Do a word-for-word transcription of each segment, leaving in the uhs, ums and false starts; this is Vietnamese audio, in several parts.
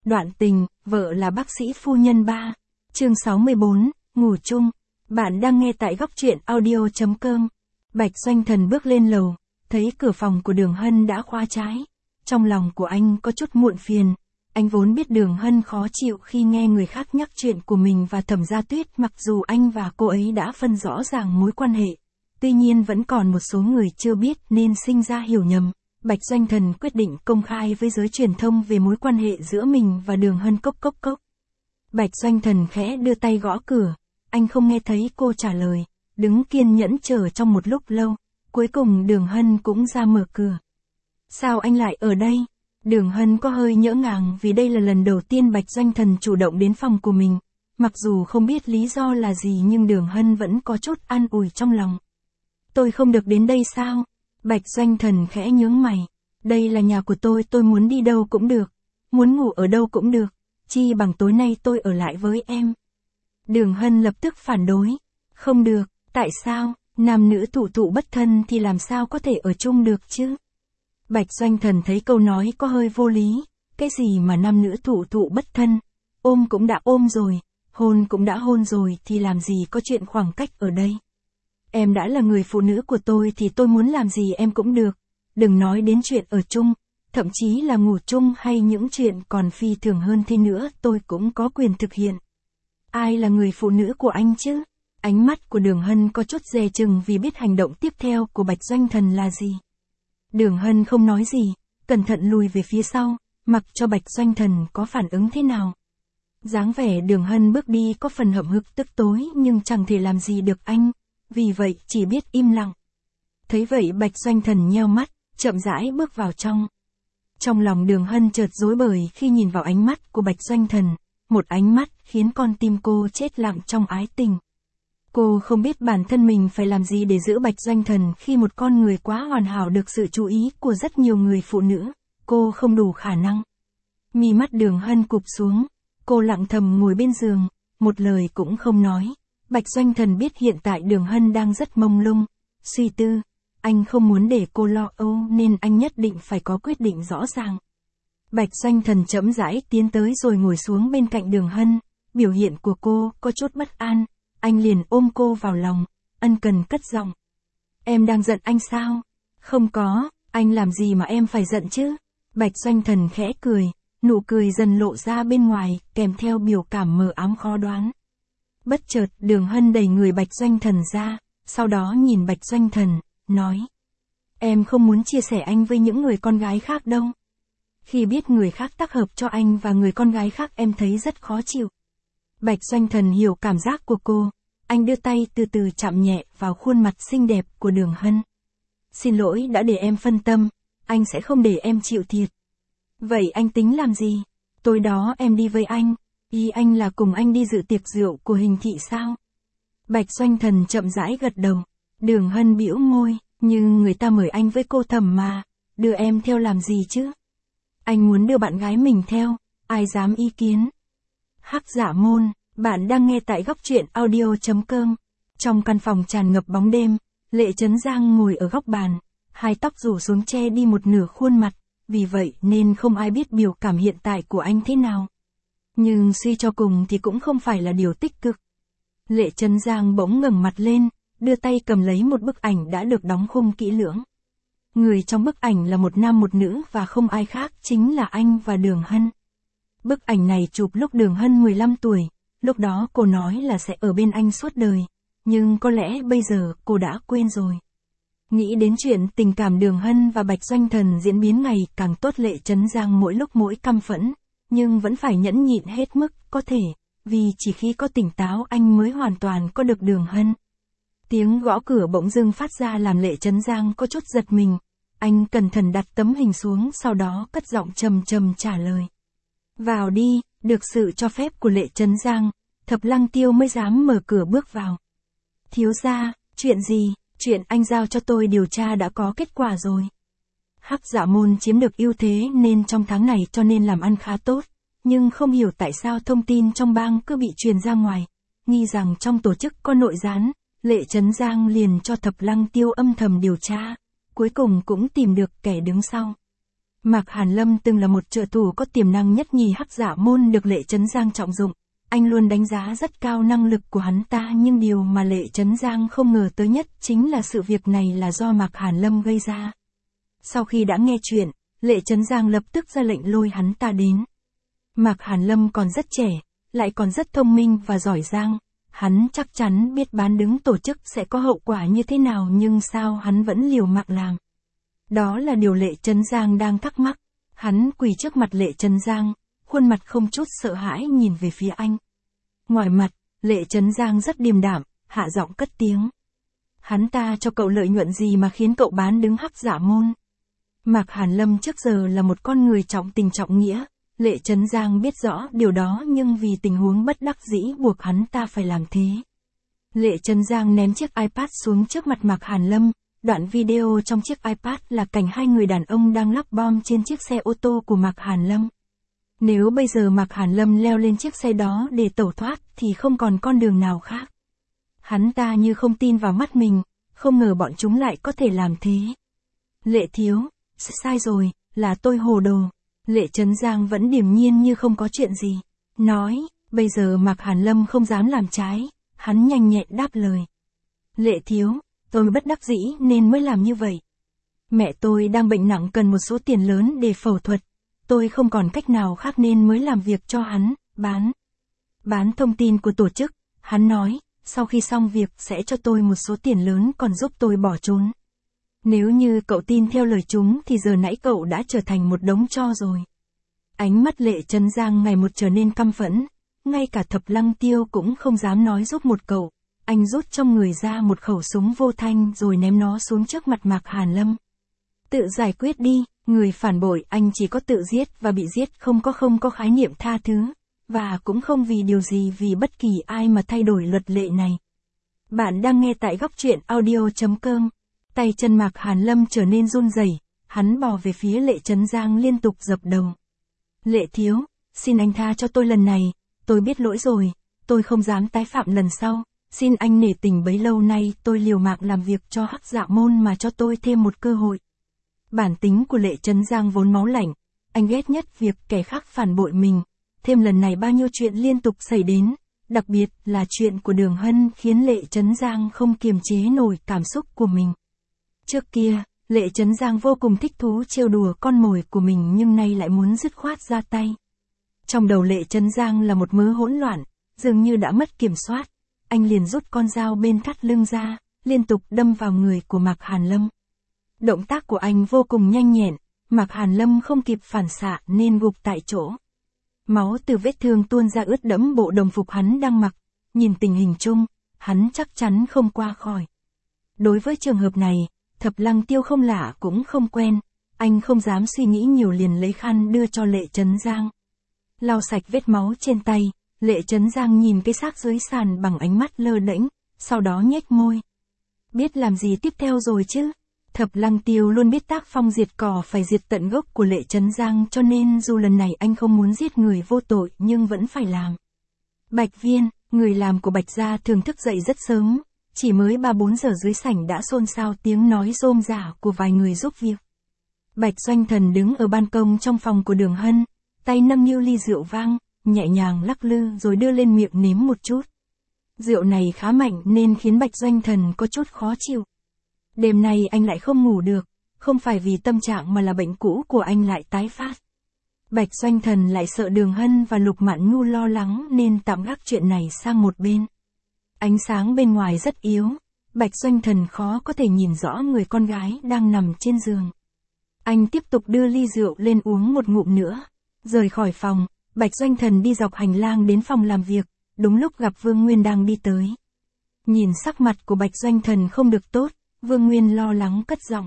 Đoạn tình, vợ là bác sĩ phu nhân ba. Chương sáu mươi bốn, ngủ chung. Bạn đang nghe tại góc truyện audio chấm com. Bạch Doanh Thần bước lên lầu, thấy cửa phòng của Đường Hân đã khóa trái. Trong lòng của anh có chút muộn phiền. Anh vốn biết Đường Hân khó chịu khi nghe người khác nhắc chuyện của mình và Thẩm Gia Tuyết, mặc dù anh và cô ấy đã phân rõ ràng mối quan hệ. Tuy nhiên vẫn còn một số người chưa biết nên sinh ra hiểu nhầm. Bạch Doanh Thần quyết định công khai với giới truyền thông về mối quan hệ giữa mình và Đường Hân. Cốc cốc cốc. Bạch Doanh Thần khẽ đưa tay gõ cửa. Anh không nghe thấy cô trả lời, đứng kiên nhẫn chờ trong một lúc lâu. Cuối cùng Đường Hân cũng ra mở cửa. Sao anh lại ở đây? Đường Hân có hơi nhỡ ngàng vì đây là lần đầu tiên Bạch Doanh Thần chủ động đến phòng của mình. Mặc dù không biết lý do là gì nhưng Đường Hân vẫn có chút an ủi trong lòng. Tôi không được đến đây sao? Bạch Doanh Thần khẽ nhướng mày. Đây là nhà của tôi, tôi muốn đi đâu cũng được. Muốn ngủ ở đâu cũng được. Chi bằng tối nay tôi ở lại với em. Đường Hân lập tức phản đối. Không được, tại sao? Nam nữ thụ thụ bất thân thì làm sao có thể ở chung được chứ? Bạch Doanh Thần thấy câu nói có hơi vô lý. Cái gì mà nam nữ thụ thụ bất thân? Ôm cũng đã ôm rồi, hôn cũng đã hôn rồi thì làm gì có chuyện khoảng cách ở đây? Em đã là người phụ nữ của tôi thì tôi muốn làm gì em cũng được. Đừng nói đến chuyện ở chung, thậm chí là ngủ chung hay những chuyện còn phi thường hơn thế nữa tôi cũng có quyền thực hiện. Ai là người phụ nữ của anh chứ? Ánh mắt của Đường Hân có chút dè chừng vì biết hành động tiếp theo của Bạch Doanh Thần là gì. Đường Hân không nói gì, cẩn thận lùi về phía sau, mặc cho Bạch Doanh Thần có phản ứng thế nào. Dáng vẻ Đường Hân bước đi có phần hậm hực tức tối nhưng chẳng thể làm gì được anh. Vì vậy chỉ biết im lặng. Thấy vậy Bạch Doanh Thần nheo mắt, chậm rãi bước vào trong. Trong lòng Đường Hân chợt rối bời khi nhìn vào ánh mắt của Bạch Doanh Thần. Một ánh mắt khiến con tim cô chết lặng trong ái tình. Cô không biết bản thân mình phải làm gì để giữ Bạch Doanh Thần khi một con người quá hoàn hảo được sự chú ý của rất nhiều người phụ nữ. Cô không đủ khả năng. Mí mắt Đường Hân cụp xuống. Cô lặng thầm ngồi bên giường, một lời cũng không nói. Bạch Doanh Thần biết hiện tại Đường Hân đang rất mông lung, suy tư. Anh không muốn để cô lo âu nên anh nhất định phải có quyết định rõ ràng. Bạch Doanh Thần chậm rãi tiến tới rồi ngồi xuống bên cạnh Đường Hân. Biểu hiện của cô có chút bất an. Anh liền ôm cô vào lòng, ân cần cất giọng. Em đang giận anh sao? Không có, anh làm gì mà em phải giận chứ? Bạch Doanh Thần khẽ cười, nụ cười dần lộ ra bên ngoài, kèm theo biểu cảm mờ ám khó đoán. Bất chợt, Đường Hân đẩy người Bạch Doanh Thần ra, sau đó nhìn Bạch Doanh Thần, nói. Em không muốn chia sẻ anh với những người con gái khác đâu. Khi biết người khác tác hợp cho anh và người con gái khác em thấy rất khó chịu. Bạch Doanh Thần hiểu cảm giác của cô, anh đưa tay từ từ chạm nhẹ vào khuôn mặt xinh đẹp của Đường Hân. Xin lỗi đã để em phân tâm, anh sẽ không để em chịu thiệt. Vậy anh tính làm gì? Tối đó em đi với anh. Ý anh là cùng anh đi dự tiệc rượu của Hình Thị sao? Bạch Doanh Thần chậm rãi gật đầu. Đường Hân bĩu môi, nhưng người ta mời anh với cô Thẩm mà, đưa em theo làm gì chứ? Anh muốn đưa bạn gái mình theo, ai dám ý kiến? Hắc Dạ Môn, bạn đang nghe tại góc truyện audio chấm com. Trong căn phòng tràn ngập bóng đêm, Lệ Chấn Giang ngồi ở góc bàn, hai tóc rủ xuống che đi một nửa khuôn mặt, vì vậy nên không ai biết biểu cảm hiện tại của anh thế nào. Nhưng suy cho cùng thì cũng không phải là điều tích cực. Lệ Chấn Giang bỗng ngẩng mặt lên, đưa tay cầm lấy một bức ảnh đã được đóng khung kỹ lưỡng. Người trong bức ảnh là một nam một nữ và không ai khác chính là anh và Đường Hân. Bức ảnh này chụp lúc Đường Hân mười lăm tuổi, lúc đó cô nói là sẽ ở bên anh suốt đời, nhưng có lẽ bây giờ cô đã quên rồi. Nghĩ đến chuyện tình cảm Đường Hân và Bạch Doanh Thần diễn biến ngày càng tốt, Lệ Chấn Giang mỗi lúc mỗi căm phẫn, nhưng vẫn phải nhẫn nhịn hết mức có thể, vì chỉ khi có tỉnh táo anh mới hoàn toàn có được Đường Hân. Tiếng gõ cửa bỗng dưng phát ra làm Lệ Chấn Giang có chút giật mình. Anh cẩn thận đặt tấm hình xuống, sau đó cất giọng trầm trầm trả lời. Vào đi. Được sự cho phép của Lệ Chấn Giang, Thập Lăng Tiêu mới dám mở cửa bước vào. Thiếu gia, chuyện gì? Chuyện anh giao cho tôi điều tra đã có kết quả rồi. Hắc Dạ Môn chiếm được ưu thế nên trong tháng này cho nên làm ăn khá tốt, nhưng không hiểu tại sao thông tin trong bang cứ bị truyền ra ngoài, nghi rằng trong tổ chức có nội gián. Lệ Chấn Giang liền cho Thập Lăng Tiêu âm thầm điều tra, cuối cùng cũng tìm được kẻ đứng sau. Mạc Hàn Lâm từng là một trợ thủ có tiềm năng nhất nhì Hắc Dạ Môn được Lệ Chấn Giang trọng dụng. Anh luôn đánh giá rất cao năng lực của hắn ta, nhưng điều mà Lệ Chấn Giang không ngờ tới nhất chính là sự việc này là do Mạc Hàn Lâm gây ra. Sau khi đã nghe chuyện, Lệ Chấn Giang lập tức ra lệnh lôi hắn ta đến. Mạc Hàn Lâm còn rất trẻ, lại còn rất thông minh và giỏi giang. Hắn chắc chắn biết bán đứng tổ chức sẽ có hậu quả như thế nào, nhưng sao hắn vẫn liều mạng làm. Đó là điều Lệ Chấn Giang đang thắc mắc. Hắn quỳ trước mặt Lệ Chấn Giang, khuôn mặt không chút sợ hãi nhìn về phía anh. Ngoài mặt, Lệ Chấn Giang rất điềm đạm, hạ giọng cất tiếng. Hắn ta cho cậu lợi nhuận gì mà khiến cậu bán đứng Hắc Dạ Môn? Mạc Hàn Lâm trước giờ là một con người trọng tình trọng nghĩa. Lệ Chấn Giang biết rõ điều đó, nhưng vì tình huống bất đắc dĩ buộc hắn ta phải làm thế. Lệ Chấn Giang ném chiếc iPad xuống trước mặt Mạc Hàn Lâm. Đoạn video trong chiếc iPad là cảnh hai người đàn ông đang lắp bom trên chiếc xe ô tô của Mạc Hàn Lâm. Nếu bây giờ Mạc Hàn Lâm leo lên chiếc xe đó để tẩu thoát thì không còn con đường nào khác. Hắn ta như không tin vào mắt mình, không ngờ bọn chúng lại có thể làm thế. Lệ thiếu, sai rồi, là tôi hồ đồ. Lệ Chấn Giang vẫn điềm nhiên như không có chuyện gì. Nói, bây giờ Mạc Hàn Lâm không dám làm trái, hắn nhanh nhẹn đáp lời. Lệ thiếu, tôi bất đắc dĩ nên mới làm như vậy. Mẹ tôi đang bệnh nặng cần một số tiền lớn để phẫu thuật. Tôi không còn cách nào khác nên mới làm việc cho hắn, bán. Bán thông tin của tổ chức, hắn nói, sau khi xong việc sẽ cho tôi một số tiền lớn còn giúp tôi bỏ trốn. Nếu như cậu tin theo lời chúng thì giờ nãy cậu đã trở thành một đống tro rồi. Ánh mắt Lệ Chấn Giang ngày một trở nên căm phẫn, ngay cả Thập Lăng Tiêu cũng không dám nói giúp một cậu. Anh rút trong người ra một khẩu súng vô thanh rồi ném nó xuống trước mặt Mạc Hàn Lâm. Tự giải quyết đi, người phản bội anh chỉ có tự giết và bị giết, không có không có khái niệm tha thứ, và cũng không vì điều gì vì bất kỳ ai mà thay đổi luật lệ này. Bạn đang nghe tại góc truyện audio chấm com. Tay chân Mạc Hàn Lâm trở nên run rẩy, hắn bò về phía Lệ Chấn Giang liên tục dập đầu. Lệ thiếu, xin anh tha cho tôi lần này, tôi biết lỗi rồi, tôi không dám tái phạm lần sau, xin anh nể tình bấy lâu nay tôi liều mạng làm việc cho Hắc Dạ Môn mà cho tôi thêm một cơ hội. Bản tính của Lệ Chấn Giang vốn máu lạnh, anh ghét nhất việc kẻ khác phản bội mình, thêm lần này bao nhiêu chuyện liên tục xảy đến, đặc biệt là chuyện của Đường Hân khiến Lệ Chấn Giang không kiềm chế nổi cảm xúc của mình. Trước kia, Lệ Chấn Giang vô cùng thích thú trêu đùa con mồi của mình nhưng nay lại muốn dứt khoát ra tay. Trong đầu Lệ Chấn Giang là một mớ hỗn loạn, dường như đã mất kiểm soát. Anh liền rút con dao bên thắt lưng ra, liên tục đâm vào người của Mạc Hàn Lâm. Động tác của anh vô cùng nhanh nhẹn, Mạc Hàn Lâm không kịp phản xạ nên gục tại chỗ. Máu từ vết thương tuôn ra ướt đẫm bộ đồng phục hắn đang mặc, nhìn tình hình chung, hắn chắc chắn không qua khỏi. Đối với trường hợp này, Thập Lăng Tiêu không lạ cũng không quen, anh không dám suy nghĩ nhiều liền lấy khăn đưa cho Lệ Chấn Giang. Lau sạch vết máu trên tay, Lệ Chấn Giang nhìn cái xác dưới sàn bằng ánh mắt lơ đễnh, sau đó nhếch môi. Biết làm gì tiếp theo rồi chứ? Thập Lăng Tiêu luôn biết tác phong diệt cỏ phải diệt tận gốc của Lệ Chấn Giang, cho nên dù lần này anh không muốn giết người vô tội nhưng vẫn phải làm. Bạch Viên, người làm của Bạch gia thường thức dậy rất sớm, chỉ mới ba bốn giờ dưới sảnh đã xôn xao tiếng nói rôm rả của vài người giúp việc. Bạch Doanh Thần đứng ở ban công trong phòng của Đường Hân, tay nâng niu ly rượu vang, nhẹ nhàng lắc lư rồi đưa lên miệng nếm một chút. Rượu này khá mạnh nên khiến Bạch Doanh Thần có chút khó chịu. Đêm nay anh lại không ngủ được, không phải vì tâm trạng mà là bệnh cũ của anh lại tái phát. Bạch Doanh Thần lại sợ Đường Hân và Lục Mạn Nhu lo lắng nên tạm gác chuyện này sang một bên. Ánh sáng bên ngoài rất yếu, Bạch Doanh Thần khó có thể nhìn rõ người con gái đang nằm trên giường. Anh tiếp tục đưa ly rượu lên uống một ngụm nữa. Rời khỏi phòng, Bạch Doanh Thần đi dọc hành lang đến phòng làm việc, đúng lúc gặp Vương Nguyên đang đi tới. Nhìn sắc mặt của Bạch Doanh Thần không được tốt, Vương Nguyên lo lắng cất giọng.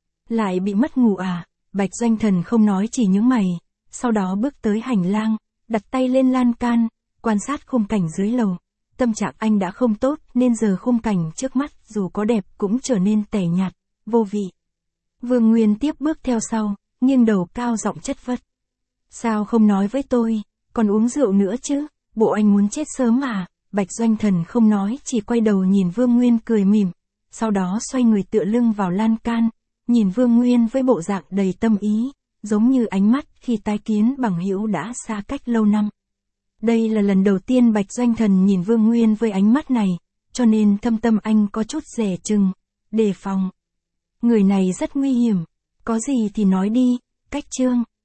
Lại bị mất ngủ à? Bạch Doanh Thần không nói chỉ nhướng mày, sau đó bước tới hành lang, đặt tay lên lan can, quan sát khung cảnh dưới lầu. Tâm trạng anh đã không tốt nên giờ khung cảnh trước mắt dù có đẹp cũng trở nên tẻ nhạt, vô vị. Vương Nguyên tiếp bước theo sau, nghiêng đầu cao giọng chất vấn. Sao không nói với tôi, còn uống rượu nữa chứ, bộ anh muốn chết sớm à? Bạch Doanh Thần không nói chỉ quay đầu nhìn Vương Nguyên cười mỉm, sau đó xoay người tựa lưng vào lan can, nhìn Vương Nguyên với bộ dạng đầy tâm ý, giống như ánh mắt khi tái kiến bằng hữu đã xa cách lâu năm. Đây là lần đầu tiên Bạch Doanh Thần nhìn Vương Nguyên với ánh mắt này, cho nên thâm tâm anh có chút dè chừng, đề phòng. Người này rất nguy hiểm, có gì thì nói đi, Cách Trương.